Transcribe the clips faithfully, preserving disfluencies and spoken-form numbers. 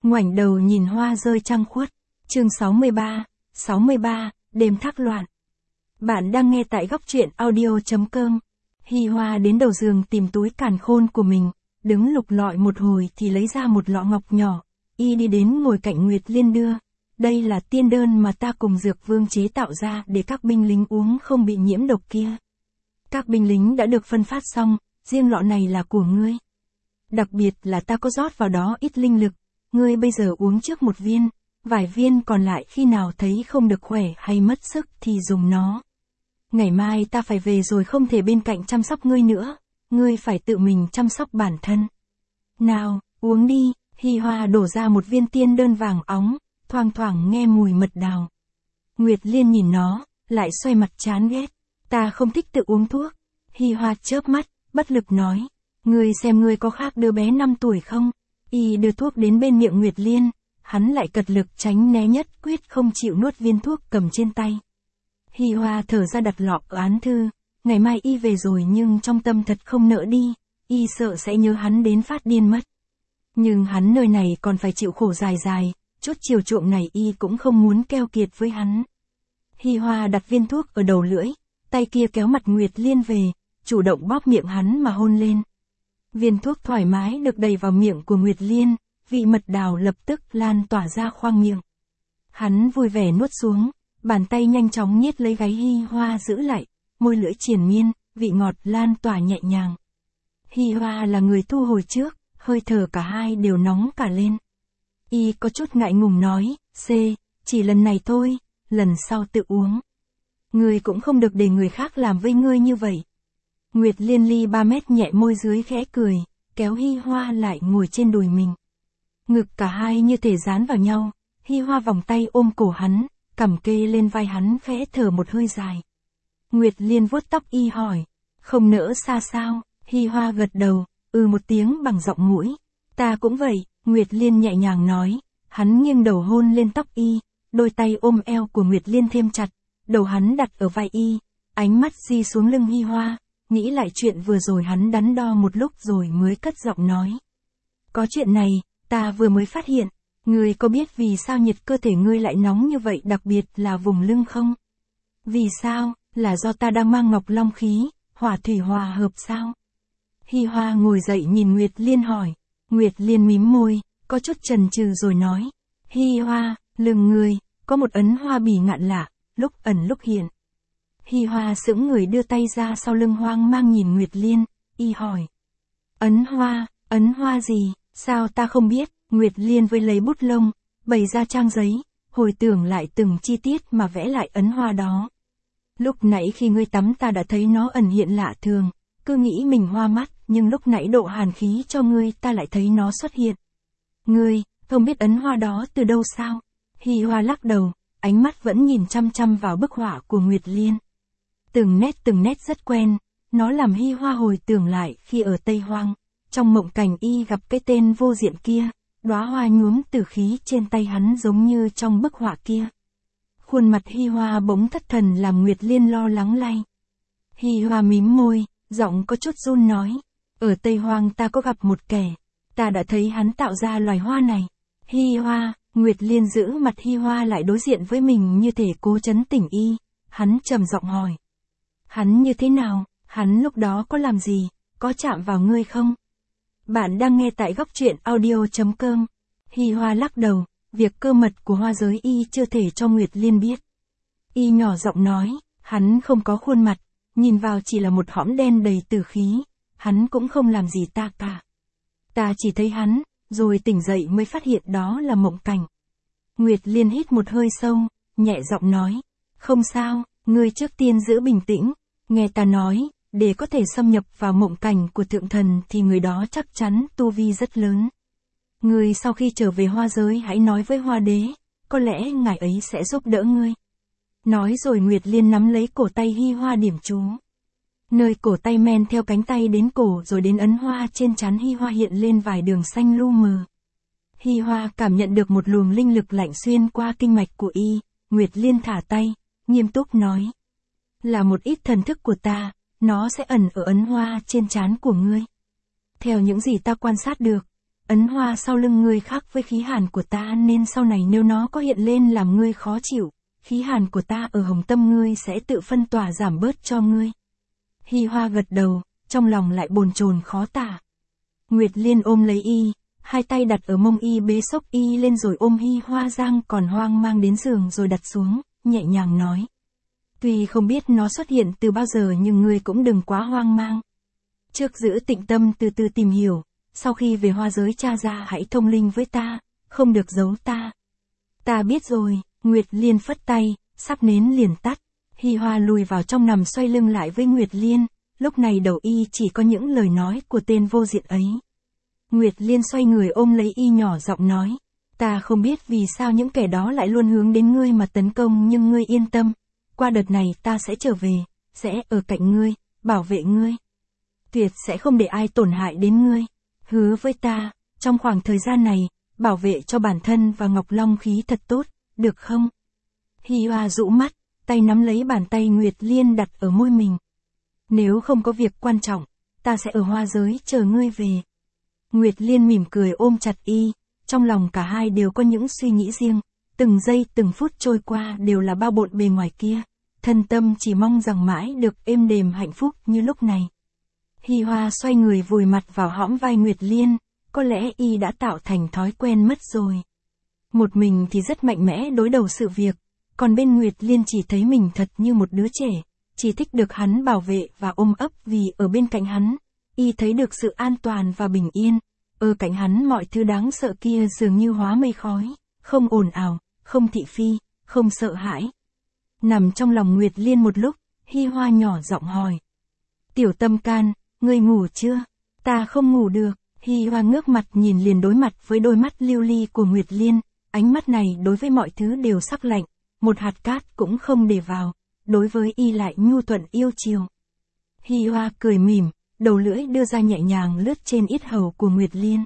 ngoảnh đầu nhìn hoa rơi trăng khuất. Chương sáu mươi ba, sáu mươi ba, đêm thác loạn. Bạn đang nghe tại góc truyện audio chấm com. Hi Hoa đến đầu giường tìm túi càn khôn của mình, đứng lục lọi một hồi thì lấy ra một lọ ngọc nhỏ, y đi đến ngồi cạnh Nguyệt Liên đưa. Đây là tiên đơn mà ta cùng Dược Vương chế tạo ra để các binh lính uống không bị nhiễm độc kia. Các binh lính đã được phân phát xong, riêng lọ này là của ngươi. Đặc biệt là ta có rót vào đó ít linh lực, ngươi bây giờ uống trước một viên, vài viên còn lại khi nào thấy không được khỏe hay mất sức thì dùng nó. Ngày mai ta phải về rồi, không thể bên cạnh chăm sóc ngươi nữa, ngươi phải tự mình chăm sóc bản thân. Nào, uống đi. Hi Hoa đổ ra một viên tiên đơn vàng óng, thoang thoảng nghe mùi mật đào. Nguyệt Liên nhìn nó, lại xoay mặt chán ghét. Ta không thích tự uống thuốc. Hi Hoa chớp mắt, bất lực nói. Ngươi xem ngươi có khác đứa bé năm tuổi không? Y đưa thuốc đến bên miệng Nguyệt Liên, hắn lại cật lực tránh né, nhất quyết không chịu nuốt viên thuốc cầm trên tay. Hi Hoa thở ra đặt lọ ở án thư. Ngày mai y về rồi nhưng trong tâm thật không nỡ đi, y sợ sẽ nhớ hắn đến phát điên mất. Nhưng hắn nơi này còn phải chịu khổ dài dài, chút chiều chuộng này y cũng không muốn keo kiệt với hắn. Hi Hoa đặt viên thuốc ở đầu lưỡi, tay kia kéo mặt Nguyệt Liên về, chủ động bóp miệng hắn mà hôn lên. Viên thuốc thoải mái được đầy vào miệng của Nguyệt Liên, vị mật đào lập tức lan tỏa ra khoang miệng. Hắn vui vẻ nuốt xuống, bàn tay nhanh chóng nhét lấy gáy Hi Hoa giữ lại, môi lưỡi triền miên, vị ngọt lan tỏa nhẹ nhàng. Hi Hoa là người thu hồi trước, hơi thở cả hai đều nóng cả lên. Y có chút ngại ngùng nói, C, chỉ lần này thôi, lần sau tự uống. Ngươi cũng không được để người khác làm với ngươi như vậy. Nguyệt Liên ly ba mét nhẹ môi dưới khẽ cười, kéo Hi Hoa lại ngồi trên đùi mình. Ngực cả hai như thể dán vào nhau, Hi Hoa vòng tay ôm cổ hắn, cằm kê lên vai hắn khẽ thở một hơi dài. Nguyệt Liên vuốt tóc y hỏi, không nỡ xa sao? Hi Hoa gật đầu, ừ một tiếng bằng giọng mũi. Ta cũng vậy, Nguyệt Liên nhẹ nhàng nói. Hắn nghiêng đầu hôn lên tóc y, đôi tay ôm eo của Nguyệt Liên thêm chặt, đầu hắn đặt ở vai y, ánh mắt di xuống lưng Hi Hoa, nghĩ lại chuyện vừa rồi hắn đắn đo một lúc rồi mới cất giọng nói. Có chuyện này, ta vừa mới phát hiện, ngươi có biết vì sao nhiệt cơ thể ngươi lại nóng như vậy, đặc biệt là vùng lưng không? Vì sao? Là do ta đang mang Ngọc Long khí, hỏa thủy hòa hợp sao? Hi Hoa ngồi dậy nhìn Nguyệt Liên hỏi. Nguyệt Liên mím môi, có chút chần chừ rồi nói. Hi Hoa, lưng ngươi, có một ấn hoa bỉ ngạn lạ, lúc ẩn lúc hiện. Hi Hoa sững người đưa tay ra sau lưng hoang mang nhìn Nguyệt Liên, y hỏi. Ấn hoa, ấn hoa gì, sao ta không biết? Nguyệt Liên với lấy bút lông, bày ra trang giấy, hồi tưởng lại từng chi tiết mà vẽ lại ấn hoa đó. Lúc nãy khi ngươi tắm ta đã thấy nó ẩn hiện lạ thường, cứ nghĩ mình hoa mắt, nhưng lúc nãy độ hàn khí cho ngươi ta lại thấy nó xuất hiện. Ngươi, không biết ấn hoa đó từ đâu sao? Hi Hoa lắc đầu, ánh mắt vẫn nhìn chăm chăm vào bức họa của Nguyệt Liên. Từng nét từng nét rất quen, nó làm Hi Hoa hồi tưởng lại khi ở Tây Hoang, trong mộng cảnh y gặp cái tên vô diện kia, đóa hoa nhuốm tử khí trên tay hắn giống như trong bức họa kia. Khuôn mặt Hi Hoa bỗng thất thần làm Nguyệt Liên lo lắng lay. Hi Hoa mím môi, giọng có chút run nói. Ở Tây Hoang ta có gặp một kẻ, ta đã thấy hắn tạo ra loài hoa này. Hi Hoa, Nguyệt Liên giữ mặt Hi Hoa lại đối diện với mình như thể cố trấn tĩnh y. Hắn trầm giọng hỏi. Hắn như thế nào? Hắn lúc đó có làm gì? Có chạm vào ngươi không? Bạn đang nghe tại góc truyện audio chấm com. Hi Hoa lắc đầu, việc cơ mật của hoa giới y chưa thể cho Nguyệt Liên biết. Y nhỏ giọng nói, hắn không có khuôn mặt, nhìn vào chỉ là một hõm đen đầy tử khí, hắn cũng không làm gì ta cả. Ta chỉ thấy hắn, rồi tỉnh dậy mới phát hiện đó là mộng cảnh. Nguyệt Liên hít một hơi sâu, nhẹ giọng nói, không sao, ngươi trước tiên giữ bình tĩnh, nghe ta nói, để có thể xâm nhập vào mộng cảnh của thượng thần thì người đó chắc chắn tu vi rất lớn. Ngươi sau khi trở về hoa giới hãy nói với hoa đế, có lẽ ngài ấy sẽ giúp đỡ ngươi. Nói rồi Nguyệt Liên nắm lấy cổ tay Hi Hoa điểm chú. Nơi cổ tay men theo cánh tay đến cổ rồi đến ấn hoa trên trán Hi Hoa hiện lên vài đường xanh lu mờ. Hi Hoa cảm nhận được một luồng linh lực lạnh xuyên qua kinh mạch của y, Nguyệt Liên thả tay, nghiêm túc nói. Là một ít thần thức của ta, nó sẽ ẩn ở ấn hoa trên trán của ngươi. Theo những gì ta quan sát được, ấn hoa sau lưng ngươi khác với khí hàn của ta nên sau này nếu nó có hiện lên làm ngươi khó chịu, khí hàn của ta ở hồng tâm ngươi sẽ tự phân tỏa giảm bớt cho ngươi. Hi Hoa gật đầu, trong lòng lại bồn chồn khó tả. Nguyệt Liên ôm lấy y, hai tay đặt ở mông y bế xốc y lên rồi ôm Hi Hoa Giang còn hoang mang đến giường rồi đặt xuống, nhẹ nhàng nói. Tuy không biết nó xuất hiện từ bao giờ nhưng ngươi cũng đừng quá hoang mang. Trước giữ tịnh tâm từ từ tìm hiểu, sau khi về hoa giới tra ra hãy thông linh với ta, không được giấu ta. Ta biết rồi, Nguyệt Liên phất tay, sắp nến liền tắt. Hi Hoa lùi vào trong nằm xoay lưng lại với Nguyệt Liên, lúc này đầu y chỉ có những lời nói của tên vô diện ấy. Nguyệt Liên xoay người ôm lấy y nhỏ giọng nói, ta không biết vì sao những kẻ đó lại luôn hướng đến ngươi mà tấn công nhưng ngươi yên tâm, qua đợt này ta sẽ trở về, sẽ ở cạnh ngươi, bảo vệ ngươi. Tuyệt sẽ không để ai tổn hại đến ngươi, hứa với ta, trong khoảng thời gian này, bảo vệ cho bản thân và Ngọc Long khí thật tốt, được không? Hi Hoa dụ mắt, tay nắm lấy bàn tay Nguyệt Liên đặt ở môi mình. Nếu không có việc quan trọng, ta sẽ ở hoa giới chờ ngươi về. Nguyệt Liên mỉm cười ôm chặt y, trong lòng cả hai đều có những suy nghĩ riêng, từng giây từng phút trôi qua đều là bao bộn bề ngoài kia, thân tâm chỉ mong rằng mãi được êm đềm hạnh phúc như lúc này. Hi Hoa xoay người vùi mặt vào hõm vai Nguyệt Liên, có lẽ y đã tạo thành thói quen mất rồi. Một mình thì rất mạnh mẽ đối đầu sự việc, còn bên Nguyệt Liên chỉ thấy mình thật như một đứa trẻ, chỉ thích được hắn bảo vệ và ôm ấp vì ở bên cạnh hắn, y thấy được sự an toàn và bình yên, ở cạnh hắn mọi thứ đáng sợ kia dường như hóa mây khói, không ồn ào, không thị phi, không sợ hãi. Nằm trong lòng Nguyệt Liên một lúc, Hi Hoa nhỏ giọng hỏi. Tiểu Tâm Can, ngươi ngủ chưa? Ta không ngủ được. Hi Hoa ngước mặt nhìn liền đối mặt với đôi mắt lưu ly của Nguyệt Liên, ánh mắt này đối với mọi thứ đều sắc lạnh, một hạt cát cũng không để vào, đối với y lại nhu thuận yêu chiều. Hi Hoa cười mỉm, đầu lưỡi đưa ra nhẹ nhàng lướt trên yết hầu của Nguyệt Liên.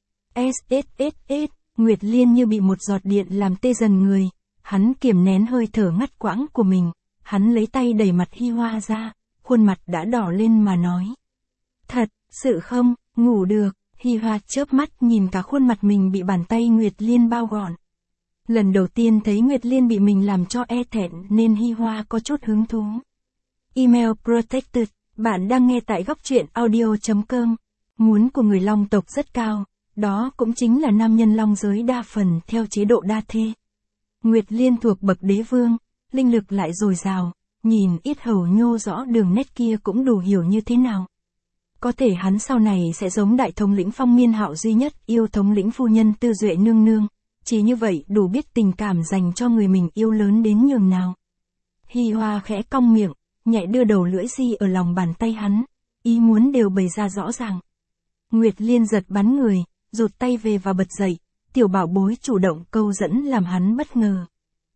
S S S S, Nguyệt Liên như bị một giọt điện làm tê dần người, hắn kiềm nén hơi thở ngắt quãng của mình, hắn lấy tay đẩy mặt Hi Hoa ra, khuôn mặt đã đỏ lên mà nói. Thật, sự không, ngủ được. Hi Hoa chớp mắt nhìn cả khuôn mặt mình bị bàn tay Nguyệt Liên bao gọn. Lần đầu tiên thấy Nguyệt Liên bị mình làm cho e thẹn nên Hi Hoa có chút hứng thú. Email protected, bạn đang nghe tại góc truyện audio chấm com. Muốn của người Long tộc rất cao, đó cũng chính là nam nhân Long giới đa phần theo chế độ đa thê. Nguyệt Liên thuộc bậc đế vương, linh lực lại dồi dào, nhìn yết hầu nhô rõ đường nét kia cũng đủ hiểu như thế nào. Có thể hắn sau này sẽ giống đại thống lĩnh Phong Miên Hạo duy nhất yêu thống lĩnh phu nhân Tư Duệ nương nương, chỉ như vậy đủ biết tình cảm dành cho người mình yêu lớn đến nhường nào. Hi Hoa khẽ cong miệng, nhẹ đưa đầu lưỡi di ở lòng bàn tay hắn, ý muốn đều bày ra rõ ràng. Nguyệt Liên giật bắn người, rụt tay về và bật dậy, tiểu bảo bối chủ động câu dẫn làm hắn bất ngờ.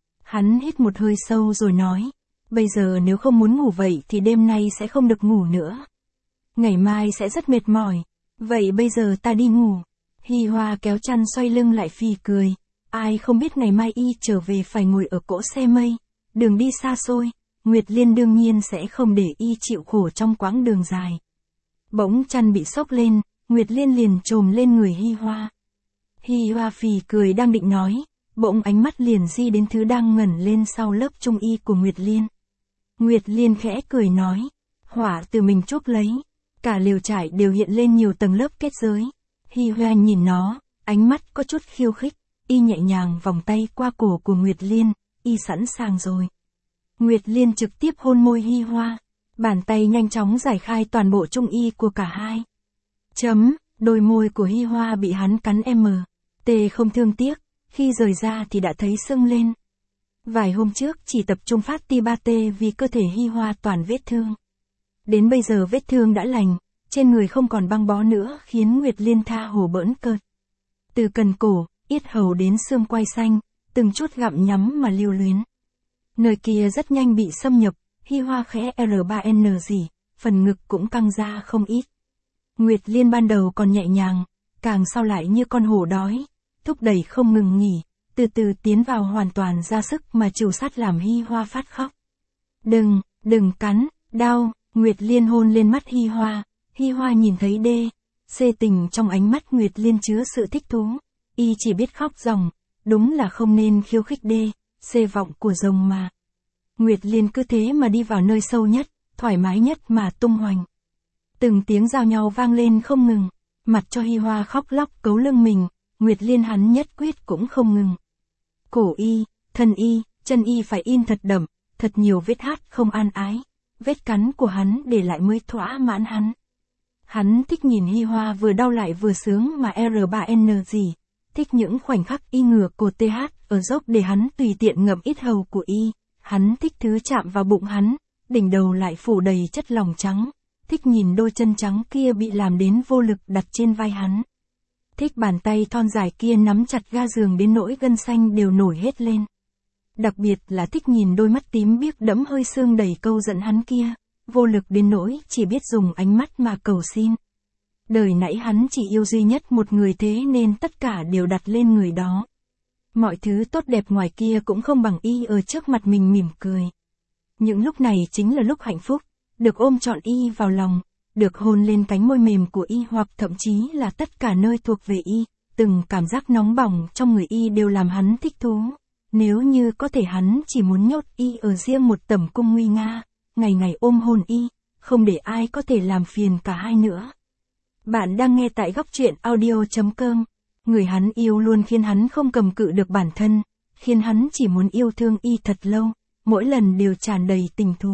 Hắn hít một hơi sâu rồi nói, bây giờ nếu không muốn ngủ vậy thì đêm nay sẽ không được ngủ nữa. Ngày mai sẽ rất mệt mỏi, vậy bây giờ ta đi ngủ. Hi Hoa kéo chăn xoay lưng lại phì cười, ai không biết ngày mai y trở về phải ngồi ở cỗ xe mây, đường đi xa xôi, Nguyệt Liên đương nhiên sẽ không để y chịu khổ trong quãng đường dài. Bỗng chăn bị xốc lên, Nguyệt Liên liền trồm lên người Hi Hoa. Hi Hoa phì cười đang định nói, bỗng ánh mắt liền di đến thứ đang ngẩn lên sau lớp trung y của Nguyệt Liên. Nguyệt Liên khẽ cười nói, hỏa từ mình chuốc lấy. Cả lều trải đều hiện lên nhiều tầng lớp kết giới. Hi Hoa nhìn nó, ánh mắt có chút khiêu khích, y nhẹ nhàng vòng tay qua cổ của Nguyệt Liên, y sẵn sàng rồi. Nguyệt Liên trực tiếp hôn môi Hi Hoa, bàn tay nhanh chóng giải khai toàn bộ trung y của cả hai. Chấm, đôi môi của Hi Hoa bị hắn cắn m. Tê không thương tiếc, khi rời ra thì đã thấy sưng lên. Vài hôm trước chỉ tập trung phát ti ba tê vì cơ thể Hi Hoa toàn vết thương. Đến bây giờ vết thương đã lành, trên người không còn băng bó nữa khiến Nguyệt Liên tha hồ bỡn cợt. Từ cần cổ, yết hầu đến xương quai xanh, từng chút gặm nhắm mà lưu luyến. Nơi kia rất nhanh bị xâm nhập, Hi Hoa khẽ R ba N gì, phần ngực cũng căng ra không ít. Nguyệt Liên ban đầu còn nhẹ nhàng, càng sau lại như con hổ đói, thúc đẩy không ngừng nghỉ, từ từ tiến vào hoàn toàn ra sức mà trù sát làm Hi Hoa phát khóc. Đừng, đừng cắn, đau. Nguyệt Liên hôn lên mắt Hi Hoa, Hi Hoa nhìn thấy đê, Xê tình trong ánh mắt Nguyệt Liên chứa sự thích thú. Y chỉ biết khóc ròng, đúng là không nên khiêu khích đê, xê vọng của rồng mà. Nguyệt Liên cứ thế mà đi vào nơi sâu nhất, thoải mái nhất mà tung hoành. Từng tiếng giao nhau vang lên không ngừng, mặt cho Hi Hoa khóc lóc cấu lưng mình, Nguyệt Liên hắn nhất quyết cũng không ngừng. Cổ y, thân y, chân y phải in thật đậm, thật nhiều vết hát không an ái, vết cắn của hắn để lại mới thỏa mãn hắn. Hắn thích nhìn Hi Hoa vừa đau lại vừa sướng mà R ba N gì, thích những khoảnh khắc y ngửa cột tê hát ở dốc để hắn tùy tiện ngậm ít hầu của y, hắn thích thứ chạm vào bụng hắn, đỉnh đầu lại phủ đầy chất lỏng trắng, thích nhìn đôi chân trắng kia bị làm đến vô lực đặt trên vai hắn. Thích bàn tay thon dài kia nắm chặt ga giường đến nỗi gân xanh đều nổi hết lên. Đặc biệt là thích nhìn đôi mắt tím biếc đẫm hơi sương đầy câu giận hắn kia, vô lực đến nỗi chỉ biết dùng ánh mắt mà cầu xin. Đời nãy hắn chỉ yêu duy nhất một người thế nên tất cả đều đặt lên người đó. Mọi thứ tốt đẹp ngoài kia cũng không bằng y ở trước mặt mình mỉm cười. Những lúc này chính là lúc hạnh phúc, được ôm trọn y vào lòng, được hôn lên cánh môi mềm của y hoặc thậm chí là tất cả nơi thuộc về y, từng cảm giác nóng bỏng trong người y đều làm hắn thích thú. Nếu như có thể hắn chỉ muốn nhốt y ở riêng một tẩm cung nguy nga, ngày ngày ôm hôn y, không để ai có thể làm phiền cả hai nữa. Bạn đang nghe tại góc truyện audio chấm com. Người hắn yêu luôn khiến hắn không cầm cự được bản thân, khiến hắn chỉ muốn yêu thương y thật lâu, mỗi lần đều tràn đầy tình thú.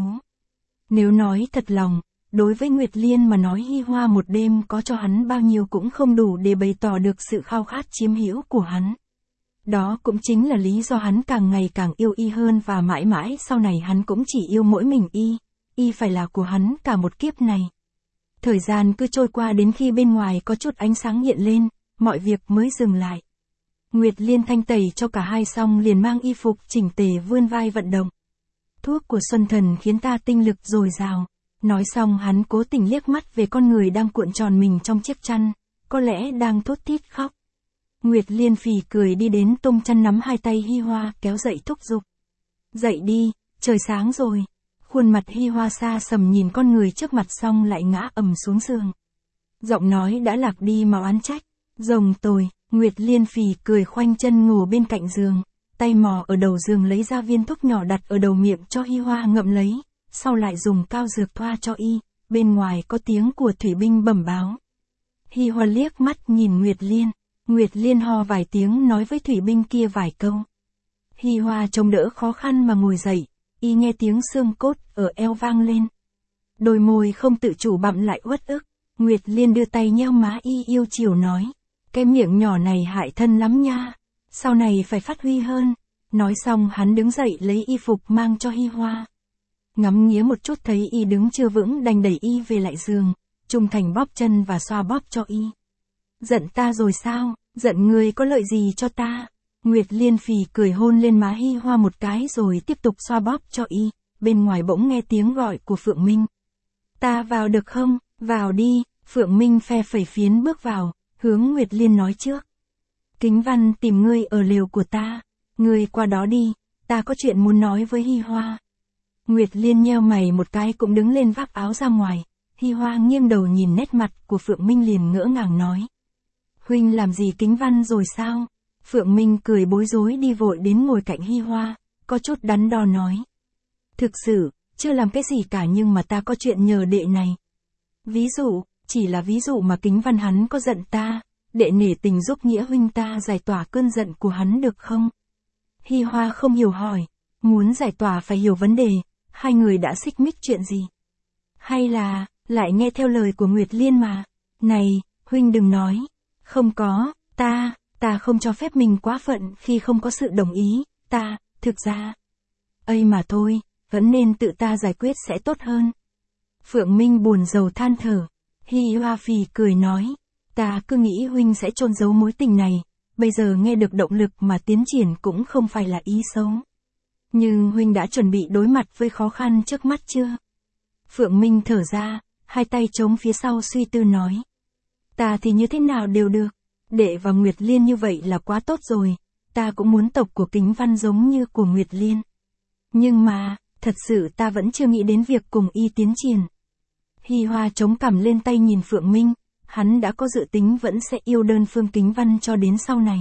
Nếu nói thật lòng, đối với Nguyệt Liên mà nói Hi Hoa một đêm có cho hắn bao nhiêu cũng không đủ để bày tỏ được sự khao khát chiếm hữu của hắn. Đó cũng chính là lý do hắn càng ngày càng yêu y hơn và mãi mãi sau này hắn cũng chỉ yêu mỗi mình y, y phải là của hắn cả một kiếp này. Thời gian cứ trôi qua đến khi bên ngoài có chút ánh sáng hiện lên, mọi việc mới dừng lại. Nguyệt Liên thanh tẩy cho cả hai xong liền mang y phục chỉnh tề vươn vai vận động. Thuốc của Xuân Thần khiến ta tinh lực dồi dào. Nói xong hắn cố tình liếc mắt về con người đang cuộn tròn mình trong chiếc chăn, có lẽ đang thút thít khóc. Nguyệt Liên phì cười đi đến tung chăn nắm hai tay Hi Hoa kéo dậy thúc giục. Dậy đi, trời sáng rồi. Khuôn mặt Hi Hoa xa sầm nhìn con người trước mặt xong lại ngã ầm xuống giường. Giọng nói đã lạc đi mà oán trách. Rồng tồi, Nguyệt Liên phì cười khoanh chân ngủ bên cạnh giường, tay mò ở đầu giường lấy ra viên thuốc nhỏ đặt ở đầu miệng cho Hi Hoa ngậm lấy, sau lại dùng cao dược thoa cho y, bên ngoài có tiếng của thủy binh bẩm báo. Hi Hoa liếc mắt nhìn Nguyệt Liên, Nguyệt Liên ho vài tiếng nói với thủy binh kia vài câu. Hi Hoa chống đỡ khó khăn mà ngồi dậy, y nghe tiếng xương cốt ở eo vang lên. Đôi môi không tự chủ bặm lại uất ức, Nguyệt Liên đưa tay nheo má y yêu chiều nói. Cái miệng nhỏ này hại thân lắm nha, sau này phải phát huy hơn. Nói xong hắn đứng dậy lấy y phục mang cho Hi Hoa. Ngắm nghía một chút thấy y đứng chưa vững đành đẩy y về lại giường, trung thành bóp chân và xoa bóp cho y. Giận ta rồi sao, giận ngươi có lợi gì cho ta? Nguyệt Liên phì cười hôn lên má Hi Hoa một cái rồi tiếp tục xoa bóp cho y, bên ngoài bỗng nghe tiếng gọi của Phượng Minh. Ta vào được không, vào đi, Phượng Minh phe phẩy phiến bước vào, hướng Nguyệt Liên nói trước. Kính Văn tìm ngươi ở lều của ta, ngươi qua đó đi, ta có chuyện muốn nói với Hi Hoa. Nguyệt Liên nheo mày một cái cũng đứng lên vác áo ra ngoài, Hi Hoa nghiêng đầu nhìn nét mặt của Phượng Minh liền ngỡ ngàng nói. Huynh làm gì Kính Văn rồi sao? Phượng Minh cười bối rối đi vội đến ngồi cạnh Hi Hoa, có chút đắn đo nói. Thực sự, chưa làm cái gì cả nhưng mà ta có chuyện nhờ đệ này. Ví dụ, chỉ là ví dụ mà Kính Văn hắn có giận ta, đệ nể tình giúp nghĩa huynh ta giải tỏa cơn giận của hắn được không? Hi Hoa không hiểu hỏi, muốn giải tỏa phải hiểu vấn đề, hai người đã xích mích chuyện gì? Hay là, lại nghe theo lời của Nguyệt Liên mà? Này, huynh đừng nói, không có, ta, ta không cho phép mình quá phận khi không có sự đồng ý, ta, thực ra. Ây mà thôi, vẫn nên tự ta giải quyết sẽ tốt hơn. Phượng Minh buồn rầu than thở, Hi Hoa phì cười nói, ta cứ nghĩ huynh sẽ chôn giấu mối tình này, bây giờ nghe được động lực mà tiến triển cũng không phải là ý xấu. Nhưng huynh đã chuẩn bị đối mặt với khó khăn trước mắt chưa? Phượng Minh thở ra, hai tay chống phía sau suy tư nói. Ta thì như thế nào đều được, đệ và Nguyệt Liên như vậy là quá tốt rồi, ta cũng muốn tộc của Kính Văn giống như của Nguyệt Liên. Nhưng mà, thật sự ta vẫn chưa nghĩ đến việc cùng y tiến triển. Hi Hoa chống cằm lên tay nhìn Phượng Minh, hắn đã có dự tính vẫn sẽ yêu đơn phương Kính Văn cho đến sau này.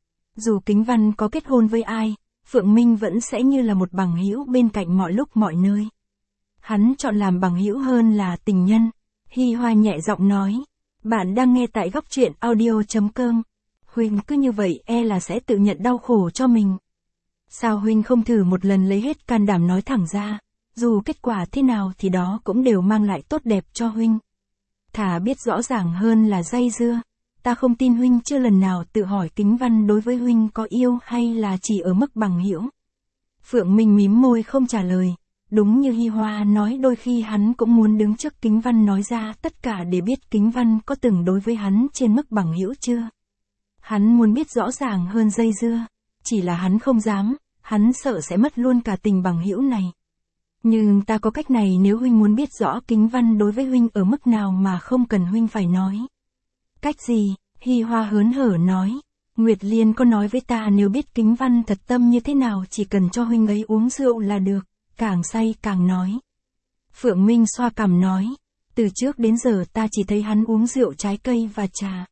Dù Kính Văn có kết hôn với ai, Phượng Minh vẫn sẽ như là một bằng hữu bên cạnh mọi lúc mọi nơi. Hắn chọn làm bằng hữu hơn là tình nhân. Hi Hoa nhẹ giọng nói. Bạn đang nghe tại góc truyện audio.com. Huynh cứ như vậy e là sẽ tự nhận đau khổ cho mình. Sao Huynh không thử một lần lấy hết can đảm nói thẳng ra, dù kết quả thế nào thì đó cũng đều mang lại tốt đẹp cho Huynh. Thà biết rõ ràng hơn là dây dưa. Ta không tin Huynh chưa lần nào tự hỏi Kính Văn đối với Huynh có yêu hay là chỉ ở mức bằng hữu. Phượng Minh mím môi không trả lời. Đúng như Hi Hoa nói, đôi khi hắn cũng muốn đứng trước Kính Văn nói ra tất cả để biết Kính Văn có từng đối với hắn trên mức bằng hữu chưa. Hắn muốn biết rõ ràng hơn dây dưa, chỉ là hắn không dám, hắn sợ sẽ mất luôn cả tình bằng hữu này. Nhưng ta có cách này nếu Huynh muốn biết rõ Kính Văn đối với Huynh ở mức nào mà không cần Huynh phải nói. Cách gì? Hi Hoa hớn hở nói. Nguyệt Liên có nói với ta nếu biết Kính Văn thật tâm như thế nào chỉ cần cho Huynh ấy uống rượu là được, càng say càng nói. Phượng Minh xoa cằm nói. Từ trước đến giờ ta chỉ thấy hắn uống rượu trái cây và trà.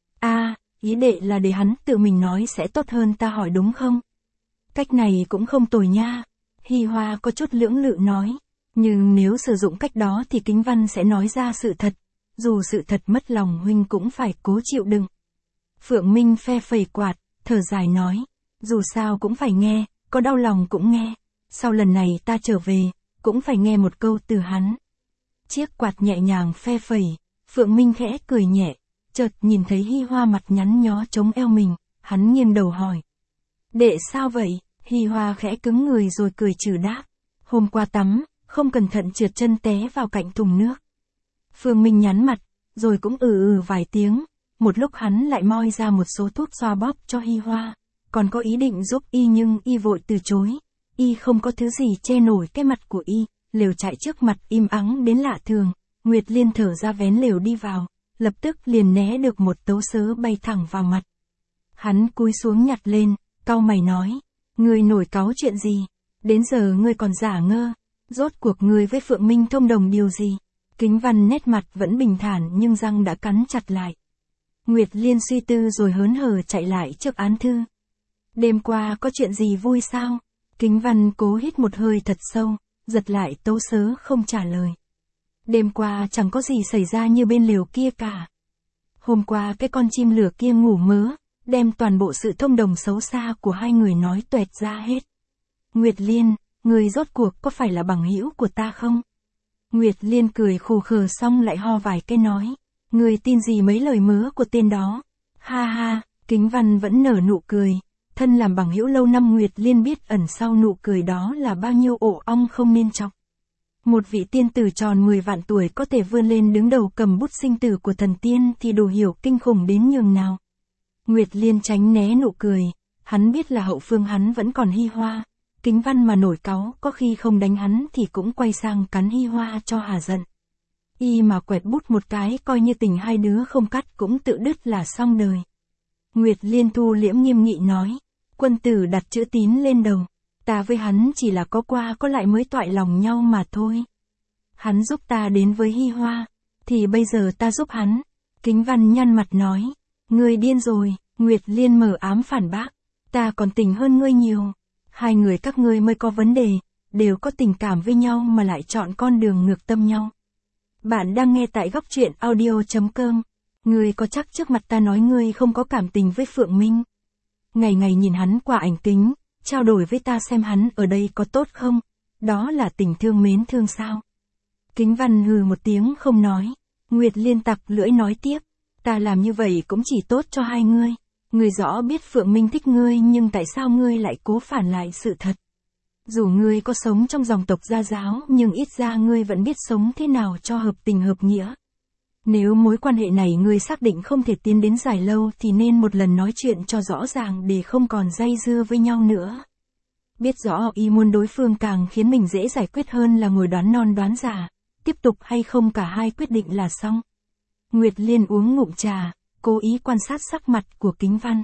À, ý đệ là để hắn tự mình nói sẽ tốt hơn ta hỏi đúng không? Cách này cũng không tồi nha. Hi Hoa có chút lưỡng lự nói. Nhưng nếu sử dụng cách đó thì Kính Văn sẽ nói ra sự thật. Dù sự thật mất lòng Huynh cũng phải cố chịu đựng. Phượng Minh phe phẩy quạt, thở dài nói. Dù sao cũng phải nghe, có đau lòng cũng nghe. Sau lần này ta trở về, cũng phải nghe một câu từ hắn. Chiếc quạt nhẹ nhàng phe phẩy, Phượng Minh khẽ cười nhẹ, chợt nhìn thấy Hi Hoa mặt nhắn nhó chống eo mình, hắn nghiêng đầu hỏi. Đệ sao vậy? Hi Hoa khẽ cứng người rồi cười trừ đáp. Hôm qua tắm, không cẩn thận trượt chân té vào cạnh thùng nước. Phượng Minh nhắn mặt, rồi cũng ừ ừ vài tiếng, một lúc hắn lại moi ra một số thuốc xoa bóp cho Hi Hoa, còn có ý định giúp y nhưng y vội từ chối. Y không có thứ gì che nổi cái mặt của y, lều chạy trước mặt im ắng đến lạ thường. Nguyệt Liên thở ra vén lều đi vào, lập tức liền né được một tấu sớ bay thẳng vào mặt. Hắn cúi xuống nhặt lên, cau mày nói, ngươi nổi cáu chuyện gì? Đến giờ ngươi còn giả ngơ, rốt cuộc ngươi với Phượng Minh thông đồng điều gì? Kính Văn nét mặt vẫn bình thản nhưng răng đã cắn chặt lại. Nguyệt Liên suy tư rồi hớn hở chạy lại trước án thư. Đêm qua có chuyện gì vui sao? Kính Văn cố hít một hơi thật sâu, giật lại tấu sớ không trả lời. Đêm qua chẳng có gì xảy ra như bên lều kia cả. Hôm qua cái con chim lửa kia ngủ mớ, đem toàn bộ sự thông đồng xấu xa của hai người nói tuệt ra hết. Nguyệt Liên, người rốt cuộc có phải là bằng hữu của ta không? Nguyệt Liên cười khù khờ xong lại ho vài cái nói. Người tin gì mấy lời mớ của tên đó? Ha ha, Kính Văn vẫn nở nụ cười. Thân làm bằng hữu lâu năm Nguyệt Liên biết ẩn sau nụ cười đó là bao nhiêu ổ ong không nên chọc. Một vị tiên tử tròn mười vạn tuổi có thể vươn lên đứng đầu cầm bút sinh tử của thần tiên thì đủ hiểu kinh khủng đến nhường nào. Nguyệt Liên tránh né nụ cười, hắn biết là hậu phương hắn vẫn còn Hi Hoa. Kính Văn mà nổi cáu có khi không đánh hắn thì cũng quay sang cắn Hi Hoa cho hà giận. Y mà quẹt bút một cái coi như tình hai đứa không cắt cũng tự đứt là xong đời. Nguyệt Liên thu liễm nghiêm nghị nói. Quân tử đặt chữ tín lên đầu. Ta với hắn chỉ là có qua có lại mới toại lòng nhau mà thôi. Hắn giúp ta đến với Hi Hoa, thì bây giờ ta giúp hắn. Kính Văn nhăn mặt nói. Ngươi điên rồi, Nguyệt Liên mờ ám phản bác. Ta còn tình hơn ngươi nhiều. Hai người các ngươi mới có vấn đề, đều có tình cảm với nhau mà lại chọn con đường ngược tâm nhau. Bạn đang nghe tại góc truyện audio.com. Ngươi có chắc trước mặt ta nói ngươi không có cảm tình với Phượng Minh? Ngày ngày nhìn hắn qua ảnh kính, trao đổi với ta xem hắn ở đây có tốt không? Đó là tình thương mến thương sao? Kính Văn hừ một tiếng không nói. Nguyệt Liên tặc lưỡi nói tiếp. Ta làm như vậy cũng chỉ tốt cho hai ngươi. Ngươi rõ biết Phượng Minh thích ngươi nhưng tại sao ngươi lại cố phản lại sự thật? Dù ngươi có sống trong dòng tộc gia giáo nhưng ít ra ngươi vẫn biết sống thế nào cho hợp tình hợp nghĩa. Nếu mối quan hệ này ngươi xác định không thể tiến đến dài lâu thì nên một lần nói chuyện cho rõ ràng để không còn dây dưa với nhau nữa. Biết rõ ý muốn đối phương càng khiến mình dễ giải quyết hơn là ngồi đoán non đoán giả, tiếp tục hay không cả hai quyết định là xong. Nguyệt Liên uống ngụm trà, cố ý quan sát sắc mặt của Kính Văn.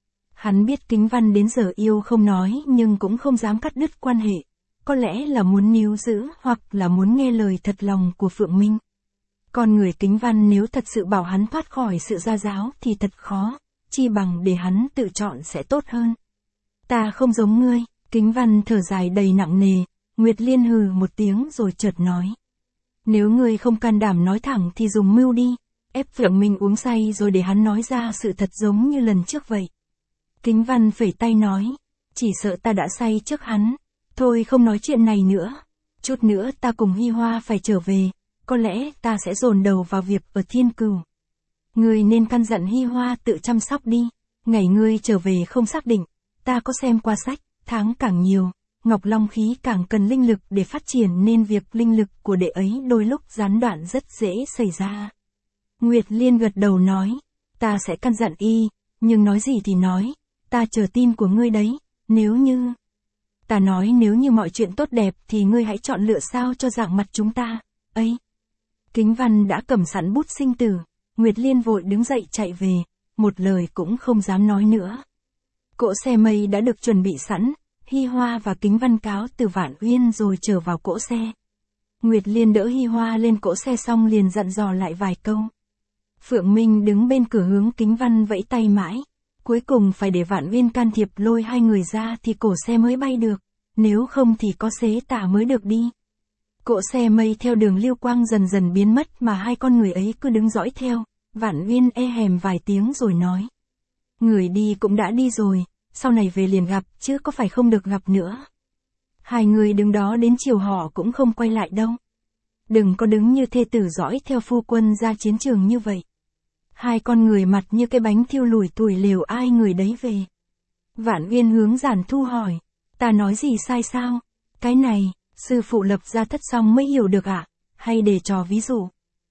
Hắn biết Kính Văn đến giờ yêu không nói nhưng cũng không dám cắt đứt quan hệ, có lẽ là muốn níu giữ hoặc là muốn nghe lời thật lòng của Phượng Minh. Con người Kính Văn nếu thật sự bảo hắn thoát khỏi sự gia giáo thì thật khó, chi bằng để hắn tự chọn sẽ tốt hơn. Ta không giống ngươi, Kính Văn thở dài đầy nặng nề, Nguyệt Liên hừ một tiếng rồi chợt nói. Nếu ngươi không can đảm nói thẳng thì dùng mưu đi, ép Phượng Minh uống say rồi để hắn nói ra sự thật giống như lần trước vậy. Kính Văn phẩy tay nói, chỉ sợ ta đã say trước hắn, thôi không nói chuyện này nữa. Chút nữa ta cùng Hi Hoa phải trở về, có lẽ ta sẽ dồn đầu vào việc ở Thiên Cửu. Ngươi nên căn dặn Hi Hoa tự chăm sóc đi, ngày ngươi trở về không xác định, ta có xem qua sách, tháng càng nhiều, Ngọc Long khí càng cần linh lực để phát triển nên việc linh lực của đệ ấy đôi lúc gián đoạn rất dễ xảy ra. Nguyệt Liên gật đầu nói, ta sẽ căn dặn y, nhưng nói gì thì nói, ta chờ tin của ngươi đấy, nếu như... Ta nói nếu như mọi chuyện tốt đẹp thì ngươi hãy chọn lựa sao cho dạng mặt chúng ta, ấy. Kính Văn đã cầm sẵn bút sinh tử, Nguyệt Liên vội đứng dậy chạy về, một lời cũng không dám nói nữa. Cỗ xe mây đã được chuẩn bị sẵn, Hi Hoa và Kính Văn cáo từ Vạn Uyên rồi trở vào cỗ xe. Nguyệt Liên đỡ Hi Hoa lên cỗ xe xong liền dặn dò lại vài câu. Phượng Minh đứng bên cửa hướng Kính Văn vẫy tay mãi, cuối cùng phải để Vạn Uyên can thiệp lôi hai người ra thì cổ xe mới bay được, nếu không thì có xế tả mới được đi. Cỗ xe mây theo đường lưu quang dần dần biến mất mà hai con người ấy cứ đứng dõi theo, Vạn Uyên e hèm vài tiếng rồi nói. Người đi cũng đã đi rồi, sau này về liền gặp chứ có phải không được gặp nữa. Hai người đứng đó đến chiều họ cũng không quay lại đâu. Đừng có đứng như thê tử dõi theo phu quân ra chiến trường như vậy. Hai con người mặt như cái bánh thiêu lủi tủi lều ai người đấy về. Vạn Uyên hướng Giản Thu hỏi, ta nói gì sai sao? Cái này, sư phụ lập ra thất xong mới hiểu được ạ, à? Hay để trò ví dụ.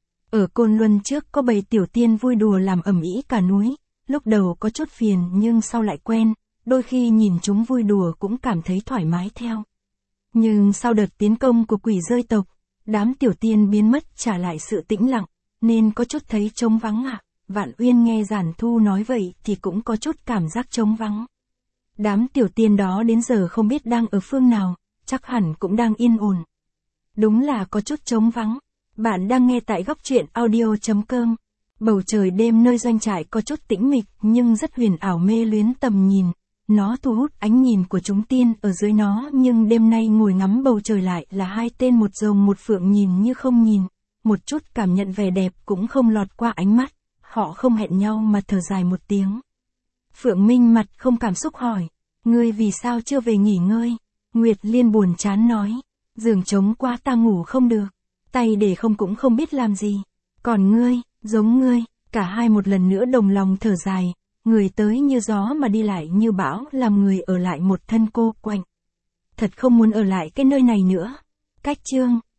Ở Côn Luân trước có bầy tiểu tiên vui đùa làm ầm ĩ cả núi, lúc đầu có chút phiền nhưng sau lại quen, đôi khi nhìn chúng vui đùa cũng cảm thấy thoải mái theo. Nhưng sau đợt tiến công của quỷ rơi tộc, đám tiểu tiên biến mất trả lại sự tĩnh lặng, nên có chút thấy trống vắng ạ. À? Vạn Uyên nghe Giản Thu nói vậy thì cũng có chút cảm giác trống vắng. Đám tiểu tiên đó đến giờ không biết đang ở phương nào, chắc hẳn cũng đang yên ổn. Đúng là có chút trống vắng. Bạn đang nghe tại góc truyện audio chấm com. Bầu trời đêm nơi doanh trại có chút tĩnh mịch nhưng rất huyền ảo mê luyến tầm nhìn. Nó thu hút ánh nhìn của chúng tiên ở dưới nó nhưng đêm nay ngồi ngắm bầu trời lại là hai tên một rồng một phượng nhìn như không nhìn. Một chút cảm nhận vẻ đẹp cũng không lọt qua ánh mắt. Họ không hẹn nhau mà thở dài một tiếng. Phượng Minh mặt không cảm xúc hỏi. Ngươi vì sao chưa về nghỉ ngơi? Nguyệt Liên buồn chán nói. Giường trống quá ta ngủ không được. Tay để không cũng không biết làm gì. Còn ngươi, giống ngươi, cả hai một lần nữa đồng lòng thở dài. Người tới như gió mà đi lại như bão làm người ở lại một thân cô quạnh. Thật không muốn ở lại cái nơi này nữa. Cách chương